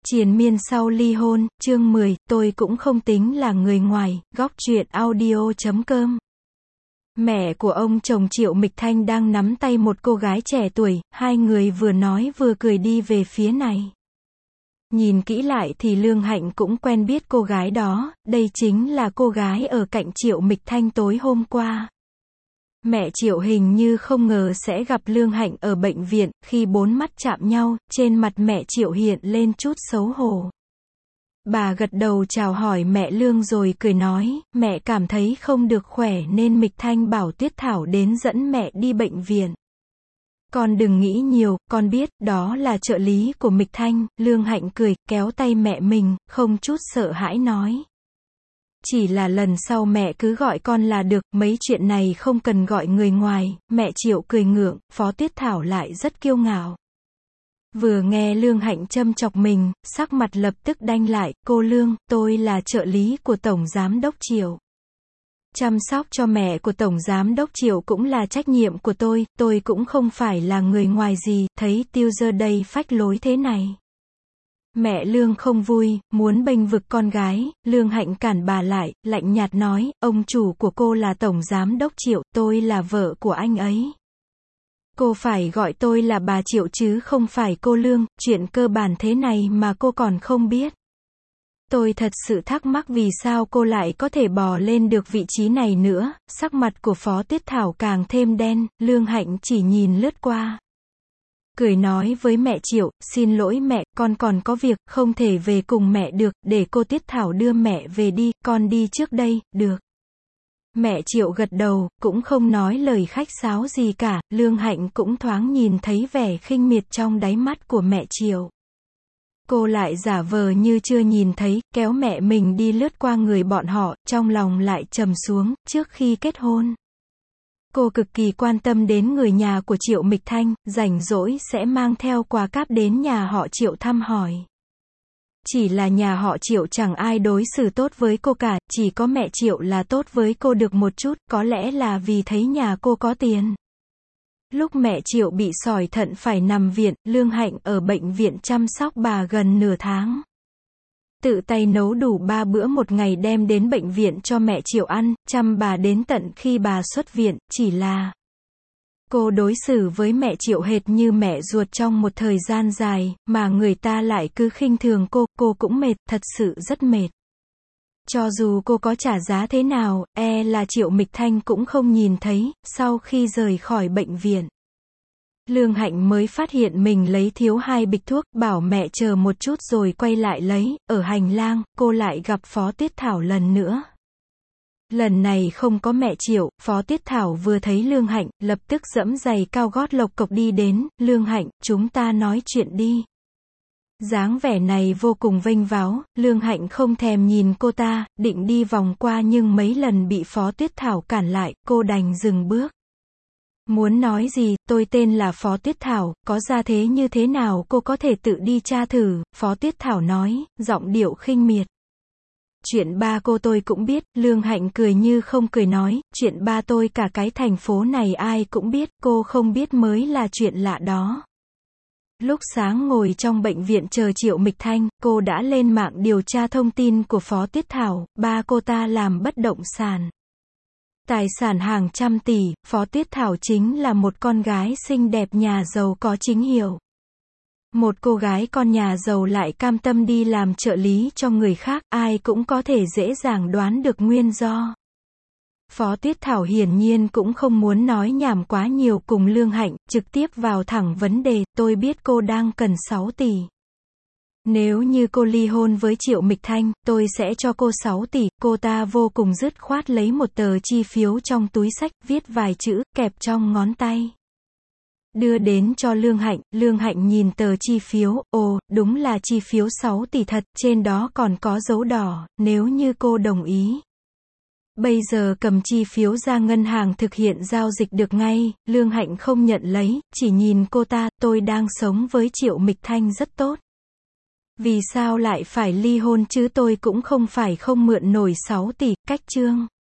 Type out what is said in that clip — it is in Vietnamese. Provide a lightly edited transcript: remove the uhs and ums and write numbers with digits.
Triền miên sau ly hôn, chương 10, tôi cũng không tính là người ngoài, góc truyện audio.com. Mẹ của ông chồng Triệu Mịch Thanh đang nắm tay một cô gái trẻ tuổi, hai người vừa nói vừa cười đi về phía này. Nhìn kỹ lại thì Lương Hạnh cũng quen biết cô gái đó, đây chính là cô gái ở cạnh Triệu Mịch Thanh tối hôm qua. Mẹ Triệu hình như không ngờ sẽ gặp Lương Hạnh ở bệnh viện, khi bốn mắt chạm nhau, trên mặt mẹ Triệu hiện lên chút xấu hổ. Bà gật đầu chào hỏi mẹ Lương rồi cười nói, mẹ cảm thấy không được khỏe nên Mịch Thanh bảo Tuyết Thảo đến dẫn mẹ đi bệnh viện. Con đừng nghĩ nhiều, con biết, đó là trợ lý của Mịch Thanh. Lương Hạnh cười, kéo tay mẹ mình, không chút sợ hãi nói. Chỉ là lần sau mẹ cứ gọi con là được, mấy chuyện này không cần gọi người ngoài. Mẹ Triệu cười ngượng, Phó Tuyết Thảo lại rất kiêu ngạo. Vừa nghe Lương Hạnh châm chọc mình, sắc mặt lập tức đanh lại, cô Lương, tôi là trợ lý của Tổng Giám đốc Triệu. Chăm sóc cho mẹ của Tổng Giám đốc Triệu cũng là trách nhiệm của tôi cũng không phải là người ngoài gì, thấy Tiêu giờ đây phách lối thế này. Mẹ Lương không vui, muốn bênh vực con gái. Lương Hạnh cản bà lại, lạnh nhạt nói, ông chủ của cô là Tổng Giám đốc Triệu, tôi là vợ của anh ấy. Cô phải gọi tôi là bà Triệu chứ không phải cô Lương, chuyện cơ bản thế này mà cô còn không biết. Tôi thật sự thắc mắc vì sao cô lại có thể bò lên được vị trí này nữa. Sắc mặt của Phó Tuyết Thảo càng thêm đen, Lương Hạnh chỉ nhìn lướt qua. Cười nói với mẹ Triệu, xin lỗi mẹ, con còn có việc, không thể về cùng mẹ được, để cô Tuyết Thảo đưa mẹ về đi, con đi trước đây, được. Mẹ Triệu gật đầu, cũng không nói lời khách sáo gì cả. Lương Hạnh cũng thoáng nhìn thấy vẻ khinh miệt trong đáy mắt của mẹ Triệu. Cô lại giả vờ như chưa nhìn thấy, kéo mẹ mình đi lướt qua người bọn họ, trong lòng lại trầm xuống. Trước khi kết hôn, cô cực kỳ quan tâm đến người nhà của Triệu Mịch Thanh, rảnh rỗi sẽ mang theo quà cáp đến nhà họ Triệu thăm hỏi. Chỉ là nhà họ Triệu chẳng ai đối xử tốt với cô cả, chỉ có mẹ Triệu là tốt với cô được một chút, có lẽ là vì thấy nhà cô có tiền. Lúc mẹ Triệu bị sỏi thận phải nằm viện, Lương Hạnh ở bệnh viện chăm sóc bà gần nửa tháng. Tự tay nấu đủ 3 bữa một ngày đem đến bệnh viện cho mẹ Triệu ăn, chăm bà đến tận khi bà xuất viện, chỉ là cô đối xử với mẹ Triệu hệt như mẹ ruột trong một thời gian dài, mà người ta lại cứ khinh thường cô cũng mệt, thật sự rất mệt. Cho dù cô có trả giá thế nào, là Triệu Mịch Thanh cũng không nhìn thấy. Sau khi rời khỏi bệnh viện, Lương Hạnh mới phát hiện mình lấy thiếu 2 bịch thuốc, bảo mẹ chờ một chút rồi quay lại lấy. Ở hành lang, cô lại gặp Phó Tuyết Thảo lần nữa. Lần này không có mẹ Triệu, Phó Tuyết Thảo vừa thấy Lương Hạnh, lập tức giẫm giày cao gót lộc cộc đi đến. Lương Hạnh, chúng ta nói chuyện đi. Dáng vẻ này vô cùng vênh váo, Lương Hạnh không thèm nhìn cô ta, định đi vòng qua nhưng mấy lần bị Phó Tuyết Thảo cản lại, cô đành dừng bước. Muốn nói gì, tôi tên là Phó Tuyết Thảo, có gia thế như thế nào cô có thể tự đi tra thử, Phó Tuyết Thảo nói, giọng điệu khinh miệt. Chuyện ba cô tôi cũng biết. Lương Hạnh cười như không cười nói, chuyện ba tôi cả cái thành phố này ai cũng biết, cô không biết mới là chuyện lạ đó. Lúc sáng ngồi trong bệnh viện chờ Triệu Mịch Thanh, cô đã lên mạng điều tra thông tin của Phó Tuyết Thảo, ba cô ta làm bất động sản. Tài sản hàng trăm tỷ, Phó Tuyết Thảo chính là một con gái xinh đẹp nhà giàu có chính hiệu. Một cô gái con nhà giàu lại cam tâm đi làm trợ lý cho người khác, ai cũng có thể dễ dàng đoán được nguyên do. Phó Tuyết Thảo hiển nhiên cũng không muốn nói nhảm quá nhiều cùng Lương Hạnh, trực tiếp vào thẳng vấn đề, tôi biết cô đang cần 6 tỷ. Nếu như cô ly hôn với Triệu Mịch Thanh, tôi sẽ cho cô 6 tỷ, cô ta vô cùng dứt khoát lấy một tờ chi phiếu trong túi xách, viết vài chữ, kẹp trong ngón tay. Đưa đến cho Lương Hạnh nhìn tờ chi phiếu, ồ, đúng là chi phiếu 6 tỷ thật, trên đó còn có dấu đỏ, nếu như cô đồng ý. Bây giờ cầm chi phiếu ra ngân hàng thực hiện giao dịch được ngay. Lương Hạnh không nhận lấy, chỉ nhìn cô ta, tôi đang sống với Triệu Mịch Thanh rất tốt. Vì sao lại phải ly hôn chứ, tôi cũng không phải không mượn nổi 6 tỷ, cách chương.